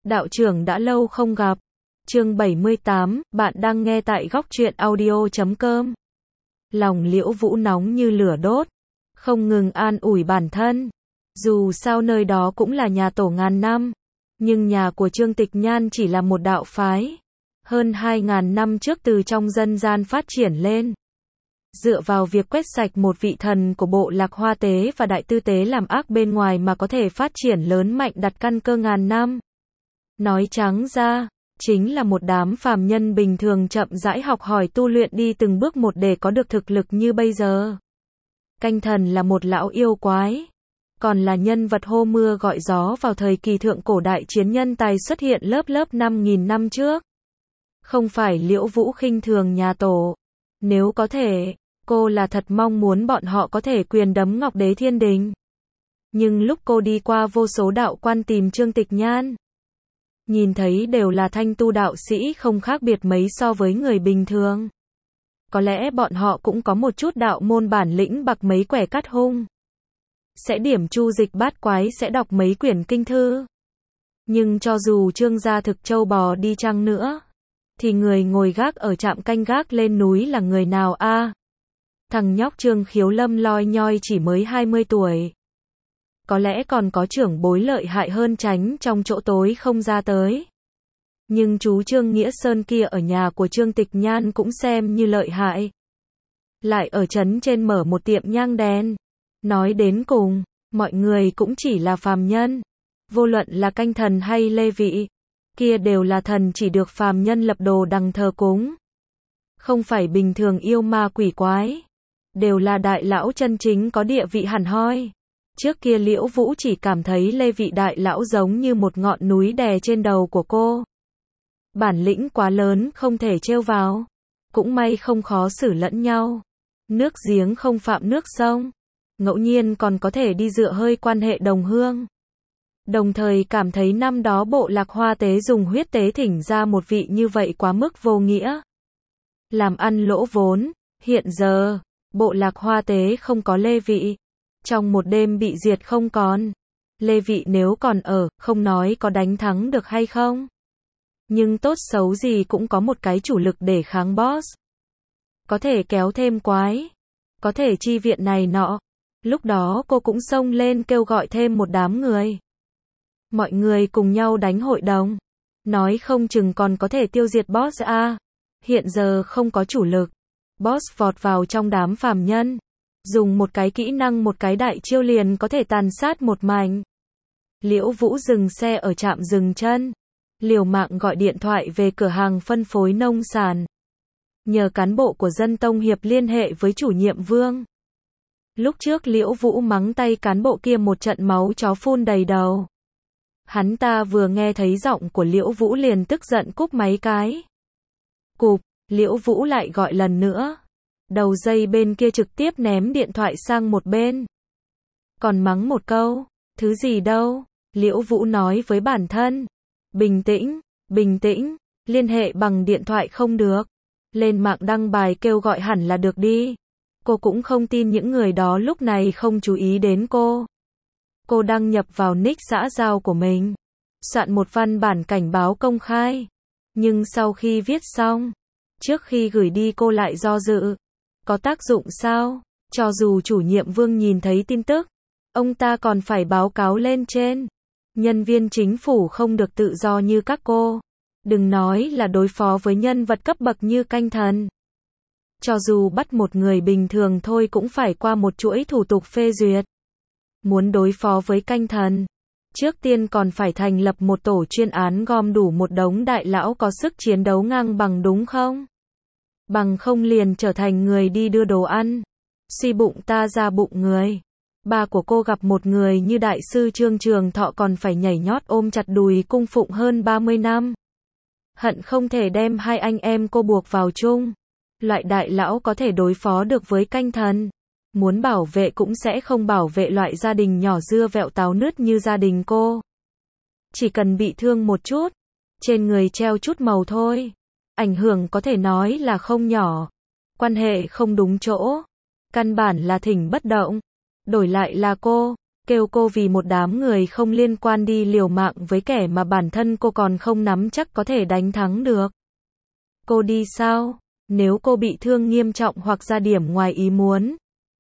Đạo trưởng đã lâu không gặp. Chương 78, bạn đang nghe tại góc truyện audio.com. Lòng Liễu Vũ nóng như lửa đốt, không ngừng an ủi bản thân. Dù sao nơi đó cũng là nhà tổ ngàn năm, nhưng nhà của Trương Tịch Nhan chỉ là một đạo phái. Hơn 2.000 năm trước từ trong dân gian phát triển lên. Dựa vào việc quét sạch một vị thần của bộ lạc Hoa Tế và Đại Tư Tế làm ác bên ngoài mà có thể phát triển lớn mạnh đặt căn cơ ngàn năm. Nói trắng ra, chính là một đám phàm nhân bình thường chậm rãi học hỏi tu luyện đi từng bước một để có được thực lực như bây giờ. Canh thần là một lão yêu quái, còn là nhân vật hô mưa gọi gió vào thời kỳ thượng cổ đại chiến nhân tài xuất hiện lớp 5.000 năm trước. Không phải Liễu Vũ khinh thường nhà tổ. Nếu có thể, cô là thật mong muốn bọn họ có thể quyền đấm Ngọc Đế Thiên Đình. Nhưng lúc cô đi qua vô số đạo quan tìm Trương Tịch Nhan, nhìn thấy đều là thanh tu đạo sĩ không khác biệt mấy so với người bình thường. Có lẽ bọn họ cũng có một chút đạo môn bản lĩnh bạc mấy quẻ cắt hung. Sẽ điểm chu dịch bát quái, sẽ đọc mấy quyển kinh thư. Nhưng cho dù Trương gia thực châu bò đi chăng nữa, thì người ngồi gác ở trạm canh gác lên núi là người nào a? Thằng nhóc Trương Khiếu Lâm loi nhoi chỉ mới 20 tuổi. Có lẽ còn có trưởng bối lợi hại hơn tránh trong chỗ tối không ra tới. Nhưng chú Trương Nghĩa Sơn kia ở nhà của Trương Tịch Nhan cũng xem như lợi hại. Lại ở trấn trên mở một tiệm nhang đèn. Nói đến cùng, mọi người cũng chỉ là phàm nhân. Vô luận là canh thần hay lê vị, kia đều là thần chỉ được phàm nhân lập đồ đằng thờ cúng. Không phải bình thường yêu ma quỷ quái. Đều là đại lão chân chính có địa vị hẳn hoi. Trước kia Liễu Vũ chỉ cảm thấy lê vị đại lão giống như một ngọn núi đè trên đầu của cô. Bản lĩnh quá lớn không thể trêu vào. Cũng may không khó xử lẫn nhau. Nước giếng không phạm nước sông. Ngẫu nhiên còn có thể đi dựa hơi quan hệ đồng hương. Đồng thời cảm thấy năm đó bộ lạc Hoa Tế dùng huyết tế thỉnh ra một vị như vậy quá mức vô nghĩa. Làm ăn lỗ vốn. Hiện giờ, bộ lạc Hoa Tế không có lê vị. Trong một đêm bị diệt không còn. Lê vị nếu còn ở, không nói có đánh thắng được hay không. Nhưng tốt xấu gì cũng có một cái chủ lực để kháng boss. Có thể kéo thêm quái. Có thể chi viện này nọ. Lúc đó cô cũng xông lên kêu gọi thêm một đám người. Mọi người cùng nhau đánh hội đồng. Nói không chừng còn có thể tiêu diệt boss a. Hiện giờ không có chủ lực. Boss vọt vào trong đám phàm nhân. Dùng một cái kỹ năng một cái đại chiêu liền có thể tàn sát một mảnh. Liễu Vũ dừng xe ở trạm dừng chân. Liều mạng gọi điện thoại về cửa hàng phân phối nông sản. Nhờ cán bộ của Dân Tông Hiệp liên hệ với chủ nhiệm Vương. Lúc trước Liễu Vũ mắng tay cán bộ kia một trận máu chó phun đầy đầu. Hắn ta vừa nghe thấy giọng của Liễu Vũ liền tức giận cúp máy cái. Cụp, Liễu Vũ lại gọi lần nữa. Đầu dây bên kia trực tiếp ném điện thoại sang một bên. Còn mắng một câu, thứ gì đâu, Liễu Vũ nói với bản thân. Bình tĩnh, bình tĩnh, liên hệ bằng điện thoại không được. Lên mạng đăng bài kêu gọi hẳn là được đi. Cô cũng không tin những người đó lúc này không chú ý đến cô. Cô đăng nhập vào nick xã giao của mình. Soạn một văn bản cảnh báo công khai. Nhưng sau khi viết xong, trước khi gửi đi cô lại do dự. Có tác dụng sao? Cho dù chủ nhiệm Vương nhìn thấy tin tức, ông ta còn phải báo cáo lên trên. Nhân viên chính phủ không được tự do như các cô. Đừng nói là đối phó với nhân vật cấp bậc như canh thần. Cho dù bắt một người bình thường thôi cũng phải qua một chuỗi thủ tục phê duyệt. Muốn đối phó với canh thần, trước tiên còn phải thành lập một tổ chuyên án gom đủ một đống đại lão có sức chiến đấu ngang bằng đúng không? Bằng không liền trở thành người đi đưa đồ ăn. Suy bụng ta ra bụng người. Ba của cô gặp một người như đại sư Trương Trường Thọ còn phải nhảy nhót ôm chặt đùi cung phụng hơn 30 năm. Hận không thể đem hai anh em cô buộc vào chung. Loại đại lão có thể đối phó được với canh thần. Muốn bảo vệ cũng sẽ không bảo vệ loại gia đình nhỏ dưa vẹo táo nứt như gia đình cô. Chỉ cần bị thương một chút, trên người treo chút màu thôi. Ảnh hưởng có thể nói là không nhỏ. Quan hệ không đúng chỗ. Căn bản là thỉnh bất động. Đổi lại là cô, kêu cô vì một đám người không liên quan đi liều mạng với kẻ mà bản thân cô còn không nắm chắc có thể đánh thắng được. Cô đi sao? Nếu cô bị thương nghiêm trọng hoặc ra điểm ngoài ý muốn,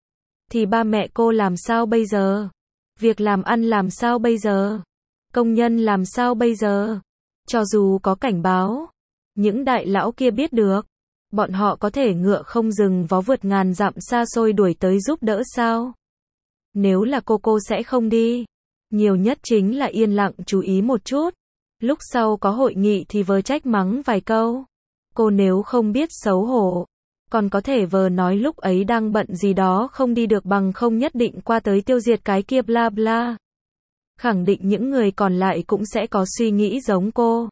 thì ba mẹ cô làm sao bây giờ? Việc làm ăn làm sao bây giờ? Công nhân làm sao bây giờ? Cho dù có cảnh báo, những đại lão kia biết được, bọn họ có thể ngựa không dừng vó vượt ngàn dặm xa xôi đuổi tới giúp đỡ sao? Nếu là cô sẽ không đi. Nhiều nhất chính là yên lặng chú ý một chút. Lúc sau có hội nghị thì vờ trách mắng vài câu. Cô nếu không biết xấu hổ, còn có thể vờ nói lúc ấy đang bận gì đó không đi được bằng không nhất định qua tới tiêu diệt cái kia bla bla. Khẳng định những người còn lại cũng sẽ có suy nghĩ giống cô.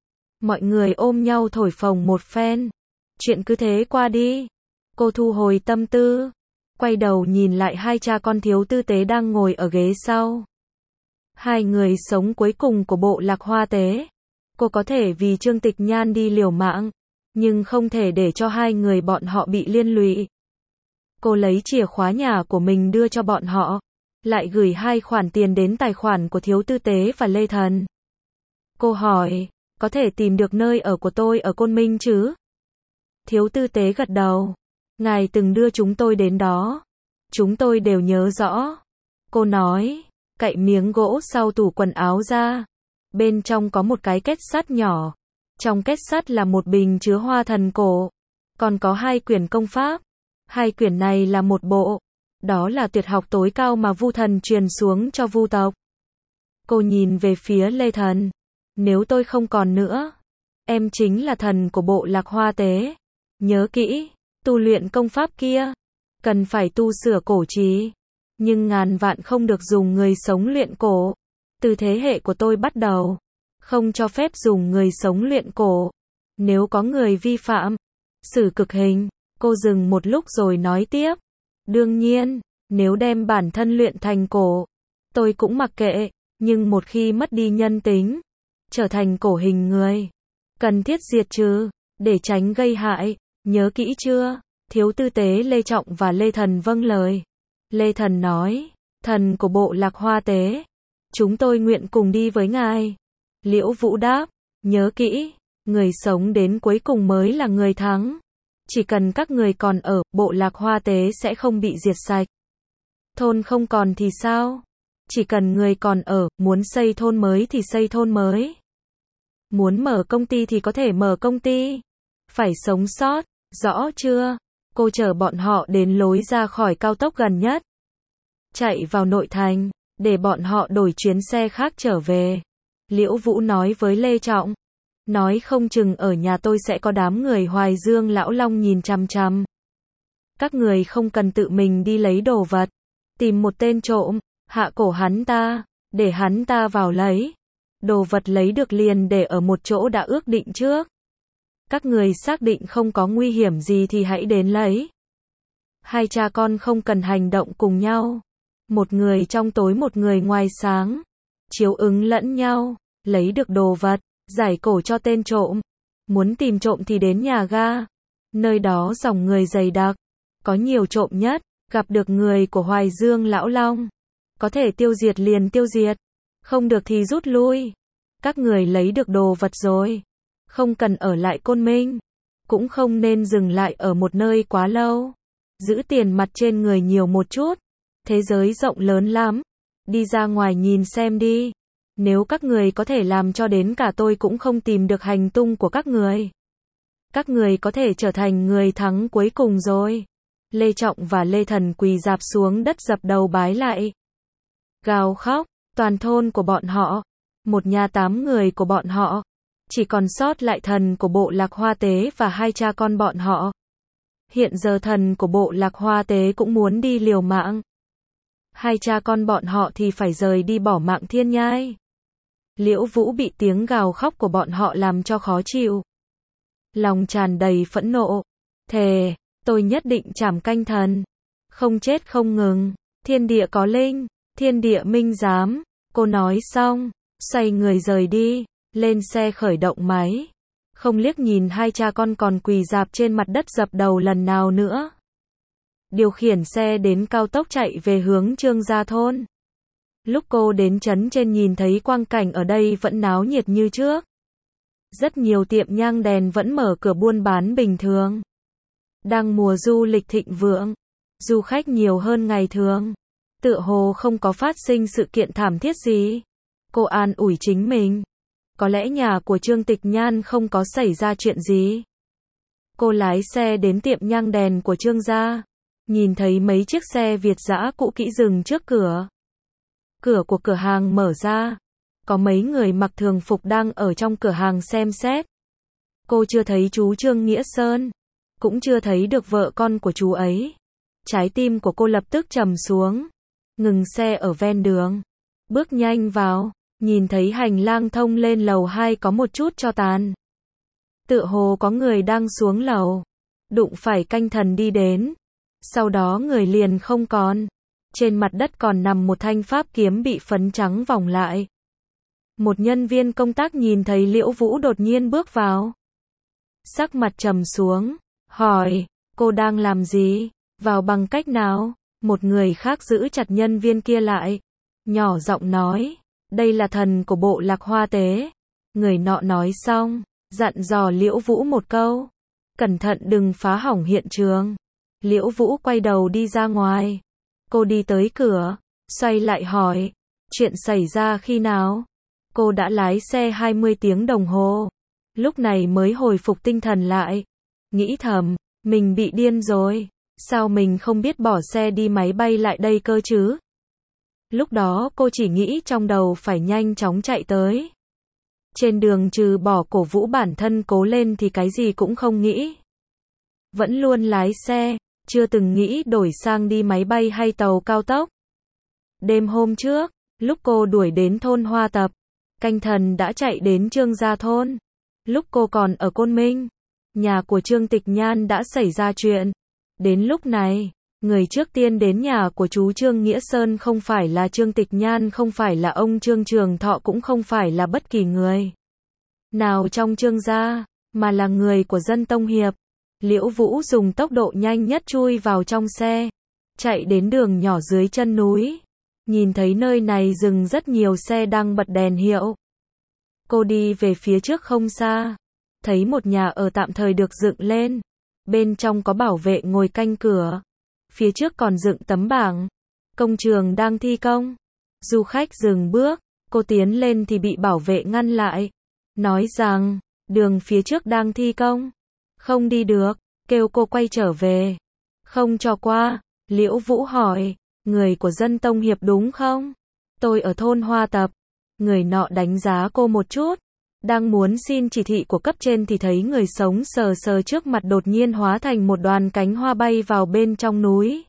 Mọi người ôm nhau thổi phồng một phen. Chuyện cứ thế qua đi. Cô thu hồi tâm tư, quay đầu nhìn lại hai cha con thiếu tư tế đang ngồi ở ghế sau. Hai người sống cuối cùng của bộ Lạc Hoa Tế. Cô có thể vì Trương Tịch Nhan đi liều mạng, nhưng không thể để cho hai người bọn họ bị liên lụy. Cô lấy chìa khóa nhà của mình đưa cho bọn họ, lại gửi 2 khoản tiền đến tài khoản của thiếu tư tế và Lê Thần. Cô hỏi, có thể tìm được nơi ở của tôi ở Côn Minh chứ? Thiếu tư tế gật đầu. Ngài từng đưa chúng tôi đến đó. Chúng tôi đều nhớ rõ. Cô nói, cậy miếng gỗ sau tủ quần áo ra. Bên trong có một cái két sắt nhỏ. Trong két sắt là một bình chứa hoa thần cổ. Còn có 2 quyển công pháp. 2 quyển này là một bộ. Đó là tuyệt học tối cao mà Vu Thần truyền xuống cho Vu tộc. Cô nhìn về phía Lê Thần. Nếu tôi không còn nữa, em chính là thần của bộ Lạc Hoa Tế. Nhớ kỹ, tu luyện công pháp kia, cần phải tu sửa cổ trì. Nhưng ngàn vạn không được dùng người sống luyện cổ. Từ thế hệ của tôi bắt đầu, không cho phép dùng người sống luyện cổ. Nếu có người vi phạm, xử cực hình. Cô dừng một lúc rồi nói tiếp. Đương nhiên, nếu đem bản thân luyện thành cổ, tôi cũng mặc kệ. Nhưng một khi mất đi nhân tính, trở thành cổ hình người, cần thiết diệt trừ, để tránh gây hại. Nhớ kỹ chưa? Thiếu tư tế Lê Trọng và Lê Thần vâng lời. Lê Thần nói, thần của bộ Lạc Hoa Tế, chúng tôi nguyện cùng đi với ngài. Liễu Vũ đáp, nhớ kỹ, người sống đến cuối cùng mới là người thắng. Chỉ cần các người còn ở, bộ Lạc Hoa Tế sẽ không bị diệt sạch. Thôn không còn thì sao? Chỉ cần người còn ở, muốn xây thôn mới thì xây thôn mới. Muốn mở công ty thì có thể mở công ty. Phải sống sót, rõ chưa? Cô chở bọn họ đến lối ra khỏi cao tốc gần nhất. Chạy vào nội thành, để bọn họ đổi chuyến xe khác trở về. Liễu Vũ nói với Lê Trọng. Nói không chừng ở nhà tôi sẽ có đám người Hoài Dương Lão Long nhìn chằm chằm. Các người không cần tự mình đi lấy đồ vật. Tìm một tên trộm, hạ cổ hắn ta, để hắn ta vào lấy. Đồ vật lấy được liền để ở một chỗ đã ước định trước. Các người xác định không có nguy hiểm gì thì hãy đến lấy. Hai cha con không cần hành động cùng nhau. Một người trong tối một người ngoài sáng. Chiếu ứng lẫn nhau, lấy được đồ vật, giải cổ cho tên trộm. Muốn tìm trộm thì đến nhà ga. Nơi đó dòng người dày đặc. Có nhiều trộm nhất, gặp được người của Hoài Dương Lão Long. Có thể tiêu diệt liền tiêu diệt. Không được thì rút lui. Các người lấy được đồ vật rồi. Không cần ở lại Côn Minh. Cũng không nên dừng lại ở một nơi quá lâu. Giữ tiền mặt trên người nhiều một chút. Thế giới rộng lớn lắm. Đi ra ngoài nhìn xem đi. Nếu các người có thể làm cho đến cả tôi cũng không tìm được hành tung của các người. Các người có thể trở thành người thắng cuối cùng rồi. Lê Trọng và Lê Thần quỳ rạp xuống đất dập đầu bái lại. Gào khóc, toàn thôn của bọn họ. Một nhà 8 người của bọn họ. Chỉ còn sót lại thần của bộ Lạc Hoa Tế và hai cha con bọn họ. Hiện giờ thần của bộ Lạc Hoa Tế cũng muốn đi liều mạng. Hai cha con bọn họ thì phải rời đi bỏ mạng thiên nhai. Liễu Vũ bị tiếng gào khóc của bọn họ làm cho khó chịu. Lòng tràn đầy phẫn nộ. Thề, tôi nhất định trảm canh thần. Không chết không ngừng. Thiên địa có linh. Thiên địa minh giám. Cô nói xong, xoay người rời đi. Lên xe khởi động máy. Không liếc nhìn hai cha con còn quỳ rạp trên mặt đất dập đầu lần nào nữa. Điều khiển xe đến cao tốc chạy về hướng Trương Gia Thôn. Lúc cô đến trấn trên nhìn thấy quang cảnh ở đây vẫn náo nhiệt như trước. Rất nhiều tiệm nhang đèn vẫn mở cửa buôn bán bình thường. Đang mùa du lịch thịnh vượng, du khách nhiều hơn ngày thường. Tựa hồ không có phát sinh sự kiện thảm thiết gì. Cô an ủi chính mình. Có lẽ nhà của Trương Tịch Nhan không có xảy ra chuyện gì. Cô lái xe đến tiệm nhang đèn của Trương gia. Nhìn thấy mấy chiếc xe Việt dã cũ kỹ dừng trước cửa. Cửa của cửa hàng mở ra. Có mấy người mặc thường phục đang ở trong cửa hàng xem xét. Cô chưa thấy chú Trương Nghĩa Sơn. Cũng chưa thấy được vợ con của chú ấy. Trái tim của cô lập tức trầm xuống. Ngừng xe ở ven đường. Bước nhanh vào. Nhìn thấy hành lang thông lên lầu 2 có một chút tro tàn. Tựa hồ có người đang xuống lầu. Đụng phải canh thần đi đến. Sau đó người liền không còn. Trên mặt đất còn nằm một thanh pháp kiếm bị phấn trắng vòng lại. Một nhân viên công tác nhìn thấy Liễu Vũ đột nhiên bước vào. Sắc mặt trầm xuống. Hỏi, cô đang làm gì? Vào bằng cách nào? Một người khác giữ chặt nhân viên kia lại. Nhỏ giọng nói, đây là thần của bộ Lạc Hoa Tế. Người nọ nói xong, dặn dò Liễu Vũ một câu. Cẩn thận đừng phá hỏng hiện trường. Liễu Vũ quay đầu đi ra ngoài. Cô đi tới cửa, xoay lại hỏi, chuyện xảy ra khi nào? Cô đã lái xe 20 tiếng đồng hồ. Lúc này mới hồi phục tinh thần lại. Nghĩ thầm, mình bị điên rồi. Sao mình không biết bỏ xe đi máy bay lại đây cơ chứ? Lúc đó cô chỉ nghĩ trong đầu phải nhanh chóng chạy tới. Trên đường trừ bỏ cổ vũ bản thân cố lên thì cái gì cũng không nghĩ. Vẫn luôn lái xe, chưa từng nghĩ đổi sang đi máy bay hay tàu cao tốc. Đêm hôm trước, lúc cô đuổi đến thôn Hoa Tập, canh thần đã chạy đến Trương gia thôn. Lúc cô còn ở Côn Minh, nhà của Trương Tịch Nhan đã xảy ra chuyện. Đến lúc này, người trước tiên đến nhà của chú Trương Nghĩa Sơn không phải là Trương Tịch Nhan, không phải là ông Trương Trường Thọ, cũng không phải là bất kỳ người nào trong Trương gia, mà là người của Dân Tông Hiệp. Liễu Vũ dùng tốc độ nhanh nhất chui vào trong xe, chạy đến đường nhỏ dưới chân núi. Nhìn thấy nơi này dừng rất nhiều xe đang bật đèn hiệu. Cô đi về phía trước không xa, thấy một nhà ở tạm thời được dựng lên. Bên trong có bảo vệ ngồi canh cửa. Phía trước còn dựng tấm bảng. Công trường đang thi công. Du khách dừng bước, cô tiến lên thì bị bảo vệ ngăn lại. Nói rằng, đường phía trước đang thi công. Không đi được, kêu cô quay trở về. Không cho qua. Liễu Vũ hỏi, người của Dân Tông Hiệp đúng không? Tôi ở thôn Hoa Tập. Người nọ đánh giá cô một chút. Đang muốn xin chỉ thị của cấp trên thì thấy người sống sờ sờ trước mặt đột nhiên hóa thành một đoàn cánh hoa bay vào bên trong núi.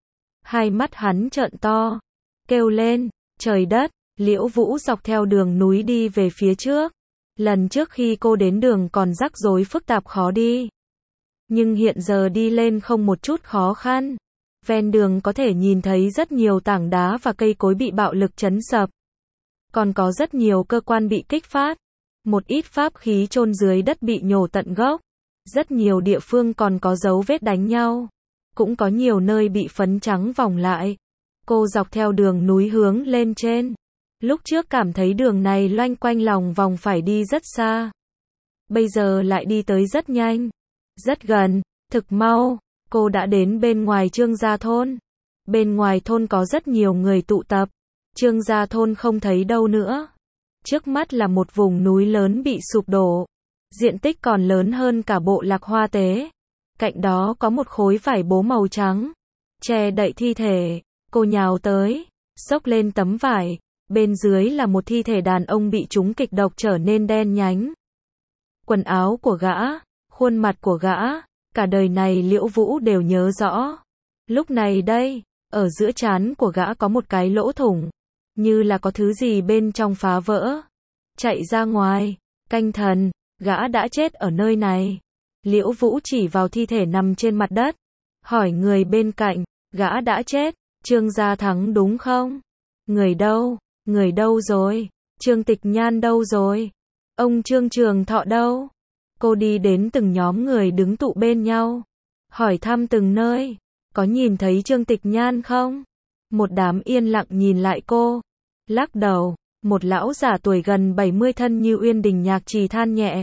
Hai mắt hắn trợn to, kêu lên, trời đất. Liễu Vũ dọc theo đường núi đi về phía trước. Lần trước khi cô đến đường còn rắc rối phức tạp khó đi. Nhưng hiện giờ đi lên không một chút khó khăn. Ven đường có thể nhìn thấy rất nhiều tảng đá và cây cối bị bạo lực chấn sập. Còn có rất nhiều cơ quan bị kích phát. Một ít pháp khí chôn dưới đất bị nhổ tận gốc. Rất nhiều địa phương còn có dấu vết đánh nhau. Cũng có nhiều nơi bị phấn trắng vòng lại. Cô dọc theo đường núi hướng lên trên. Lúc trước cảm thấy đường này loanh quanh lòng vòng phải đi rất xa. Bây giờ lại đi tới rất nhanh. Rất gần, thực mau. Cô đã đến bên ngoài Trương gia thôn. Bên ngoài thôn có rất nhiều người tụ tập. Trương gia thôn không thấy đâu nữa. Trước mắt là một vùng núi lớn bị sụp đổ. Diện tích còn lớn hơn cả bộ Lạc Hoa Tế. Cạnh đó có một khối vải bố màu trắng. Che đậy thi thể. Cô nhào tới. Xốc lên tấm vải. Bên dưới là một thi thể đàn ông bị trúng kịch độc trở nên đen nhánh. Quần áo của gã. Khuôn mặt của gã. Cả đời này Liễu Vũ đều nhớ rõ. Lúc này đây, ở giữa trán của gã có một cái lỗ thủng. Như là có thứ gì bên trong phá vỡ. Chạy ra ngoài. Canh thần, gã đã chết ở nơi này. Liễu Vũ chỉ vào thi thể nằm trên mặt đất. Hỏi người bên cạnh, gã đã chết. Trương gia thắng đúng không? Người đâu? Người đâu rồi? Trương Tịch Nhan đâu rồi? Ông Trương Trường Thọ đâu? Cô đi đến từng nhóm người đứng tụ bên nhau. Hỏi thăm từng nơi. Có nhìn thấy Trương Tịch Nhan không? Một đám yên lặng nhìn lại cô. Lắc đầu, một lão giả tuổi gần 70 thân như Uyên Đình Nhạc Trì than nhẹ.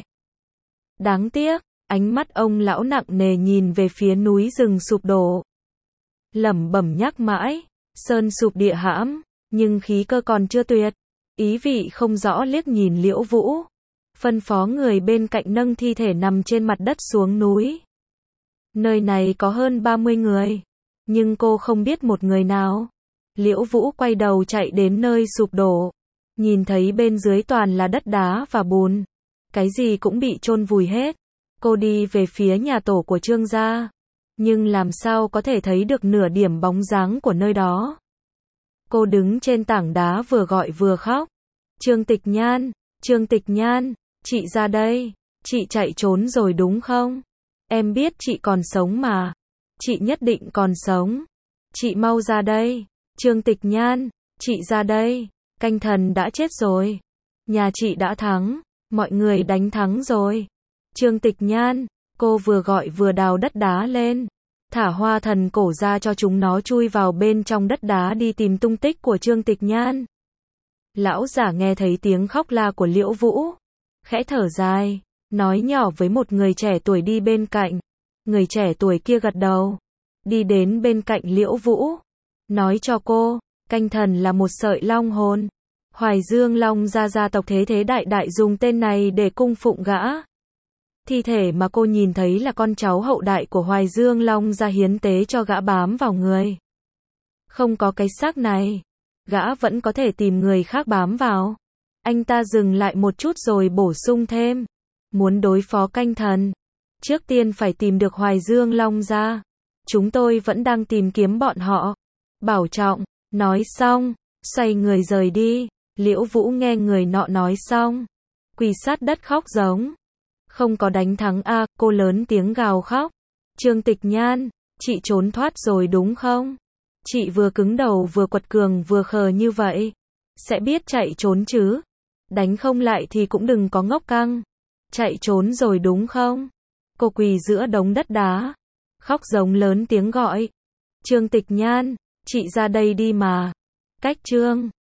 Đáng tiếc, ánh mắt ông lão nặng nề nhìn về phía núi rừng sụp đổ. Lẩm bẩm nhắc mãi, sơn sụp địa hãm, nhưng khí cơ còn chưa tuyệt. Ý vị không rõ liếc nhìn Liễu Vũ, phân phó người bên cạnh nâng thi thể nằm trên mặt đất xuống núi. Nơi này có hơn 30 người, nhưng cô không biết một người nào. Liễu Vũ quay đầu chạy đến nơi sụp đổ, nhìn thấy bên dưới toàn là đất đá và bùn, cái gì cũng bị chôn vùi hết. Cô đi về phía nhà tổ của Trương gia, nhưng làm sao có thể thấy được nửa điểm bóng dáng của nơi đó. Cô đứng trên tảng đá vừa gọi vừa khóc. Trương Tịch Nhan, Trương Tịch Nhan, chị ra đây, chị chạy trốn rồi đúng không? Em biết chị còn sống mà, chị nhất định còn sống. Chị mau ra đây, Trương Tịch Nhan, chị ra đây, canh thần đã chết rồi. Nhà chị đã thắng, mọi người đánh thắng rồi. Trương Tịch Nhan, cô vừa gọi vừa đào đất đá lên, thả hoa thần cổ ra cho chúng nó chui vào bên trong đất đá đi tìm tung tích của Trương Tịch Nhan. Lão giả nghe thấy tiếng khóc la của Liễu Vũ, khẽ thở dài, nói nhỏ với một người trẻ tuổi đi bên cạnh. Người trẻ tuổi kia gật đầu, đi đến bên cạnh Liễu Vũ, nói cho cô, canh thần là một sợi long hồn. Hoài Dương Long gia tộc thế đại đại dùng tên này để cung phụng gã. Thi thể mà cô nhìn thấy là con cháu hậu đại của Hoài Dương Long gia hiến tế cho gã bám vào người. Không có cái xác này, gã vẫn có thể tìm người khác bám vào. Anh ta dừng lại một chút rồi bổ sung thêm, muốn đối phó canh thần, trước tiên phải tìm được Hoài Dương Long gia. Chúng tôi vẫn đang tìm kiếm bọn họ. Bảo trọng, nói xong, xoay người rời đi. Liễu Vũ nghe người nọ nói xong, quỳ sát đất khóc giống. Không có đánh thắng a, cô lớn tiếng gào khóc. Trương Tịch Nhan, chị trốn thoát rồi đúng không? Chị vừa cứng đầu vừa quật cường vừa khờ như vậy, sẽ biết chạy trốn chứ? Đánh không lại thì cũng đừng có ngốc căng. Chạy trốn rồi đúng không? Cô quỳ giữa đống đất đá, khóc giống lớn tiếng gọi. Trương Tịch Nhan, chị ra đây đi mà. Cách Trương